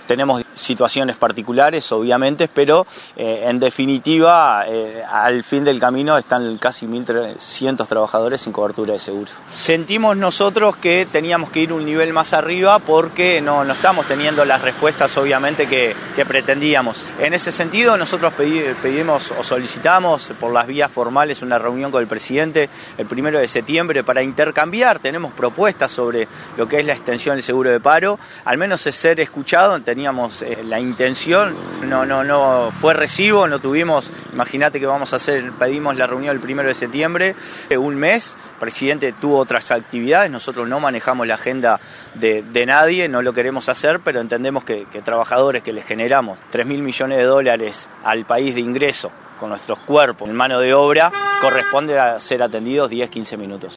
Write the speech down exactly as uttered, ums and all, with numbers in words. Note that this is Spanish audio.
Tenemos situaciones particulares, obviamente, pero eh, en definitiva, eh, al fin del camino están casi mil trescientos trabajadores sin cobertura de seguro. Sentimos nosotros que teníamos que ir un nivel más arriba porque no, no estamos teniendo las respuestas, obviamente, que, que pretendíamos. En ese sentido, nosotros pedí, pedimos o solicitamos por las vías formales una reunión con el presidente el primero de septiembre para intercambiar. Tenemos propuestas sobre lo que es la extensión del seguro de paro, al menos es ser escuchado. Teníamos eh, la intención, no, no, no fue recibo, no tuvimos, imagínate que vamos a hacer, pedimos la reunión el primero de septiembre, eh, un mes, el presidente tuvo otras actividades, nosotros no manejamos la agenda de, de nadie, no lo queremos hacer, pero entendemos que, que trabajadores que les generamos tres mil millones de dólares al país de ingreso con nuestros cuerpos en mano de obra, corresponde a ser atendidos diez, quince minutos.